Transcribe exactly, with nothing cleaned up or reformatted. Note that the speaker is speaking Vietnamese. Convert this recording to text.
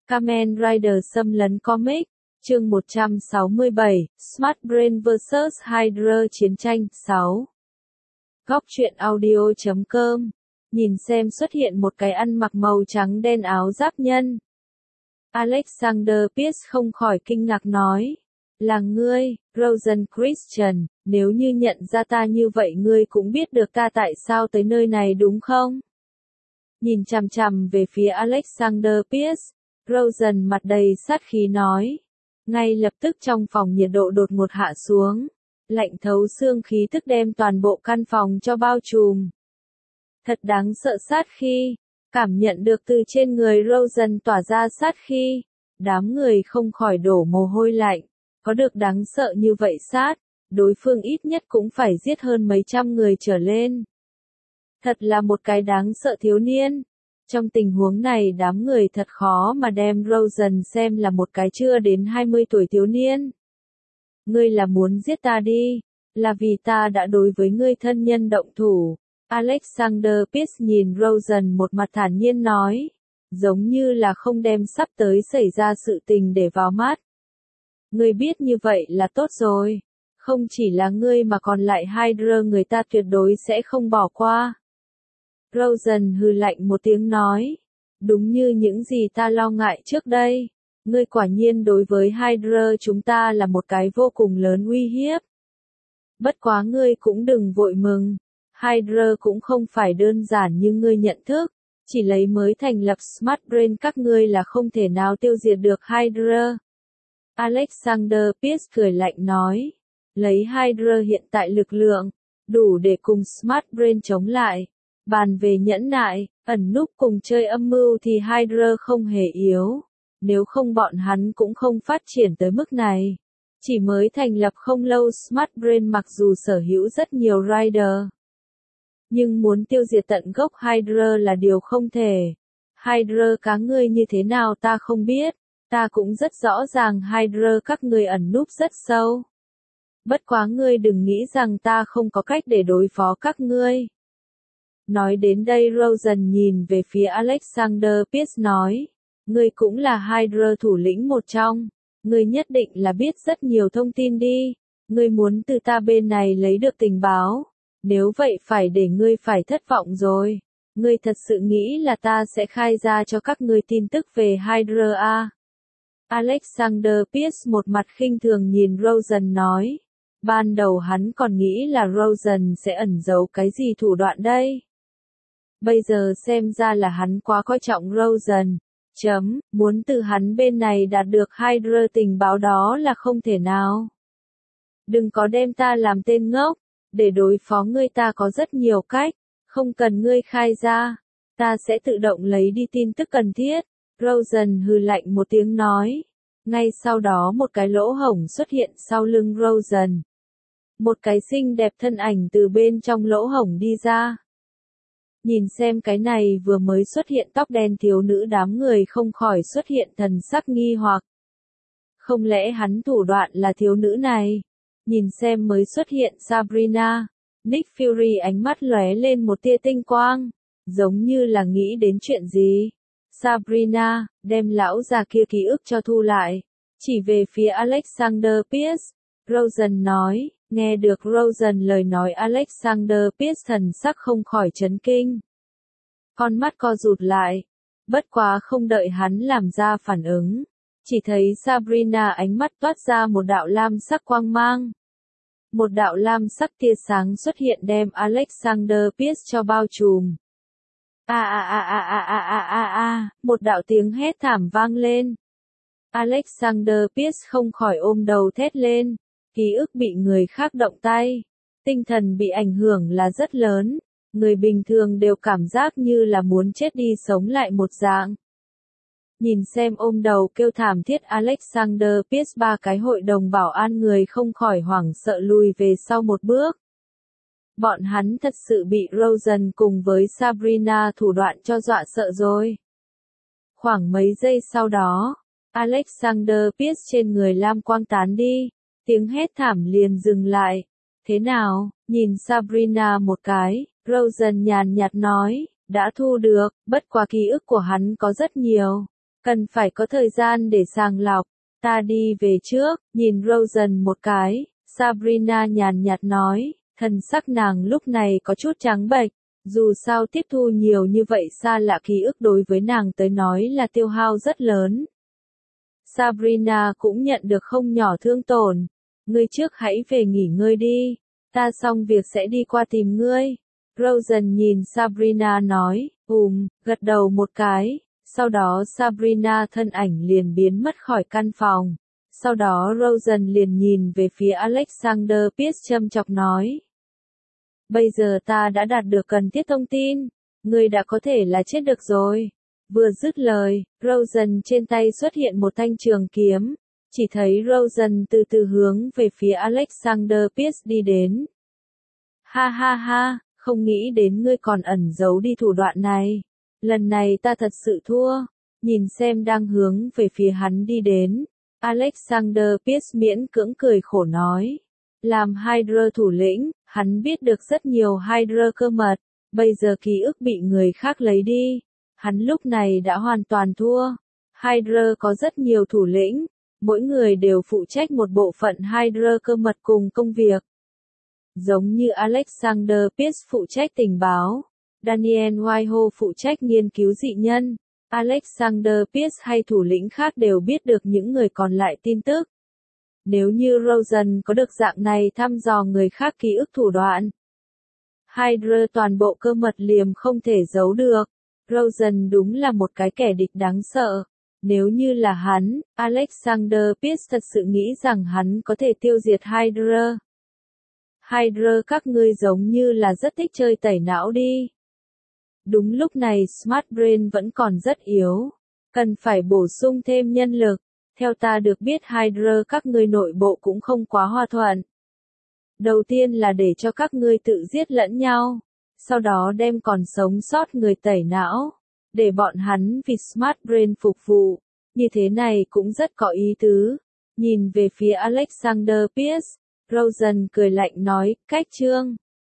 Kamen Rider xâm lấn comic, chương một trăm sáu mươi bảy, Smart Brain versus. Hydra chiến tranh, sáu. Góc truyện audio chấm com. Nhìn xem xuất hiện một cái ăn mặc màu trắng đen áo giáp nhân. Alexander Pierce không khỏi kinh ngạc nói. Là ngươi, Rosen Christian, nếu như nhận ra ta như vậy ngươi cũng biết được ta tại sao tới nơi này đúng không? Nhìn chằm chằm về phía Alexander Pierce, Rosen mặt đầy sát khí nói. Ngay lập tức trong phòng nhiệt độ đột ngột hạ xuống. Lạnh thấu xương khí tức đem toàn bộ căn phòng cho bao trùm. Thật đáng sợ sát khí. Cảm nhận được từ trên người Rosen tỏa ra sát khí. Đám người không khỏi đổ mồ hôi lạnh. Có được đáng sợ như vậy sát, đối phương ít nhất cũng phải giết hơn mấy trăm người trở lên. Thật là một cái đáng sợ thiếu niên. Trong tình huống này đám người thật khó mà đem Rosen xem là một cái chưa đến hai mươi tuổi thiếu niên. Ngươi là muốn giết ta đi, là vì ta đã đối với ngươi thân nhân động thủ. Alexander Pierce nhìn Rosen một mặt thản nhiên nói, giống như là không đem sắp tới xảy ra sự tình để vào mắt. Ngươi biết như vậy là tốt rồi. Không chỉ là ngươi mà còn lại Hydra người ta tuyệt đối sẽ không bỏ qua. Rosen hừ lạnh một tiếng nói. Đúng như những gì ta lo ngại trước đây. Ngươi quả nhiên đối với Hydra chúng ta là một cái vô cùng lớn uy hiếp. Bất quá ngươi cũng đừng vội mừng. Hydra cũng không phải đơn giản như ngươi nhận thức. Chỉ lấy mới thành lập Smart Brain các ngươi là không thể nào tiêu diệt được Hydra. Alexander Pierce cười lạnh nói. Lấy Hydra hiện tại lực lượng, đủ để cùng Smart Brain chống lại. Bàn về nhẫn nại, ẩn núp cùng chơi âm mưu thì Hydra không hề yếu. Nếu không bọn hắn cũng không phát triển tới mức này. Chỉ mới thành lập không lâu Smart Brain mặc dù sở hữu rất nhiều Rider. Nhưng muốn tiêu diệt tận gốc Hydra là điều không thể. Hydra cá ngươi như thế nào ta không biết. Ta cũng rất rõ ràng Hydra các ngươi ẩn núp rất sâu. Bất quá ngươi đừng nghĩ rằng ta không có cách để đối phó các ngươi. Nói đến đây Rosen nhìn về phía Alexander Pierce nói. Ngươi cũng là Hydra thủ lĩnh một trong. Ngươi nhất định là biết rất nhiều thông tin đi. Ngươi muốn từ ta bên này lấy được tình báo. Nếu vậy phải để ngươi phải thất vọng rồi. Ngươi thật sự nghĩ là ta sẽ khai ra cho các ngươi tin tức về Hydra à? Alexander Pierce một mặt khinh thường nhìn Rosen nói. Ban đầu hắn còn nghĩ là Rosen sẽ ẩn giấu cái gì thủ đoạn đây. Bây giờ xem ra là hắn quá coi trọng Rosen. Chấm, muốn từ hắn bên này đạt được Hydra tình báo đó là không thể nào. Đừng có đem ta làm tên ngốc. Để đối phó ngươi ta có rất nhiều cách. Không cần ngươi khai ra. Ta sẽ tự động lấy đi tin tức cần thiết. Rosen hừ lạnh một tiếng nói. Ngay sau đó một cái lỗ hổng xuất hiện sau lưng Rosen. Một cái xinh đẹp thân ảnh từ bên trong lỗ hổng đi ra. Nhìn xem cái này vừa mới xuất hiện tóc đen thiếu nữ đám người không khỏi xuất hiện thần sắc nghi hoặc. Không lẽ hắn thủ đoạn là thiếu nữ này? Nhìn xem mới xuất hiện Sabrina. Nick Fury ánh mắt lóe lên một tia tinh quang. Giống như là nghĩ đến chuyện gì. Sabrina, đem lão già kia ký ức cho thu lại. Chỉ về phía Alexander Pierce. Rosen nói, nghe được Rosen lời nói Alexander Pierce thần sắc không khỏi chấn kinh. Con mắt co rụt lại. Bất quá không đợi hắn làm ra phản ứng. Chỉ thấy Sabrina ánh mắt toát ra một đạo lam sắc quang mang. Một đạo lam sắc tia sáng xuất hiện đem Alexander Pierce cho bao trùm. A a a a a a a a a, một đạo tiếng hét thảm vang lên. Alexander Pierce không khỏi ôm đầu thét lên, ký ức bị người khác động tay, tinh thần bị ảnh hưởng là rất lớn, người bình thường đều cảm giác như là muốn chết đi sống lại một dạng. Nhìn xem ôm đầu kêu thảm thiết Alexander Pierce ba cái hội đồng bảo an người không khỏi hoảng sợ lùi về sau một bước. Bọn hắn thật sự bị Rosen cùng với Sabrina thủ đoạn cho dọa sợ rồi. Khoảng mấy giây sau đó, Alexander Pierce trên người lam quang tán đi, tiếng hét thảm liền dừng lại. Thế nào, nhìn Sabrina một cái, Rosen nhàn nhạt nói, đã thu được, bất quá ký ức của hắn có rất nhiều. Cần phải có thời gian để sàng lọc. Ta đi về trước, nhìn Rosen một cái, Sabrina nhàn nhạt nói, thần sắc nàng lúc này có chút trắng bệch. Dù sao tiếp thu nhiều như vậy xa lạ ký ức đối với nàng tới nói là tiêu hao rất lớn. Sabrina cũng nhận được không nhỏ thương tổn. Ngươi trước hãy về nghỉ ngơi đi. Ta xong việc sẽ đi qua tìm ngươi. Rosen nhìn Sabrina nói, ùm, gật đầu một cái. Sau đó Sabrina thân ảnh liền biến mất khỏi căn phòng. Sau đó Rosen liền nhìn về phía Alexander Pierce châm chọc nói. Bây giờ ta đã đạt được cần thiết thông tin. Ngươi đã có thể là chết được rồi. Vừa dứt lời, Rosen trên tay xuất hiện một thanh trường kiếm. Chỉ thấy Rosen từ từ hướng về phía Alexander Pierce đi đến. Ha ha ha, không nghĩ đến ngươi còn ẩn giấu đi thủ đoạn này. Lần này ta thật sự thua. Nhìn xem đang hướng về phía hắn đi đến. Alexander Pierce miễn cưỡng cười khổ nói. Làm Hydra thủ lĩnh, hắn biết được rất nhiều Hydra cơ mật. Bây giờ ký ức bị người khác lấy đi. Hắn lúc này đã hoàn toàn thua. Hydra có rất nhiều thủ lĩnh. Mỗi người đều phụ trách một bộ phận Hydra cơ mật cùng công việc. Giống như Alexander Pierce phụ trách tình báo. Daniel Whitehall phụ trách nghiên cứu dị nhân. Alexander Pierce hay thủ lĩnh khác đều biết được những người còn lại tin tức. Nếu như Rosen có được dạng này thăm dò người khác ký ức thủ đoạn. Hydra toàn bộ cơ mật liềm không thể giấu được. Rosen đúng là một cái kẻ địch đáng sợ. Nếu như là hắn, Alexander Pierce thật sự nghĩ rằng hắn có thể tiêu diệt Hydra. Hydra các ngươi giống như là rất thích chơi tẩy não đi. Đúng lúc này Smart Brain vẫn còn rất yếu. Cần phải bổ sung thêm nhân lực. Theo ta được biết Hydra các ngươi nội bộ cũng không quá hòa thuận. Đầu tiên là để cho các ngươi tự giết lẫn nhau. Sau đó đem còn sống sót người tẩy não. Để bọn hắn vì Smart Brain phục vụ. Như thế này cũng rất có ý tứ. Nhìn về phía Alexander Pierce. Rosen cười lạnh nói, cách chương.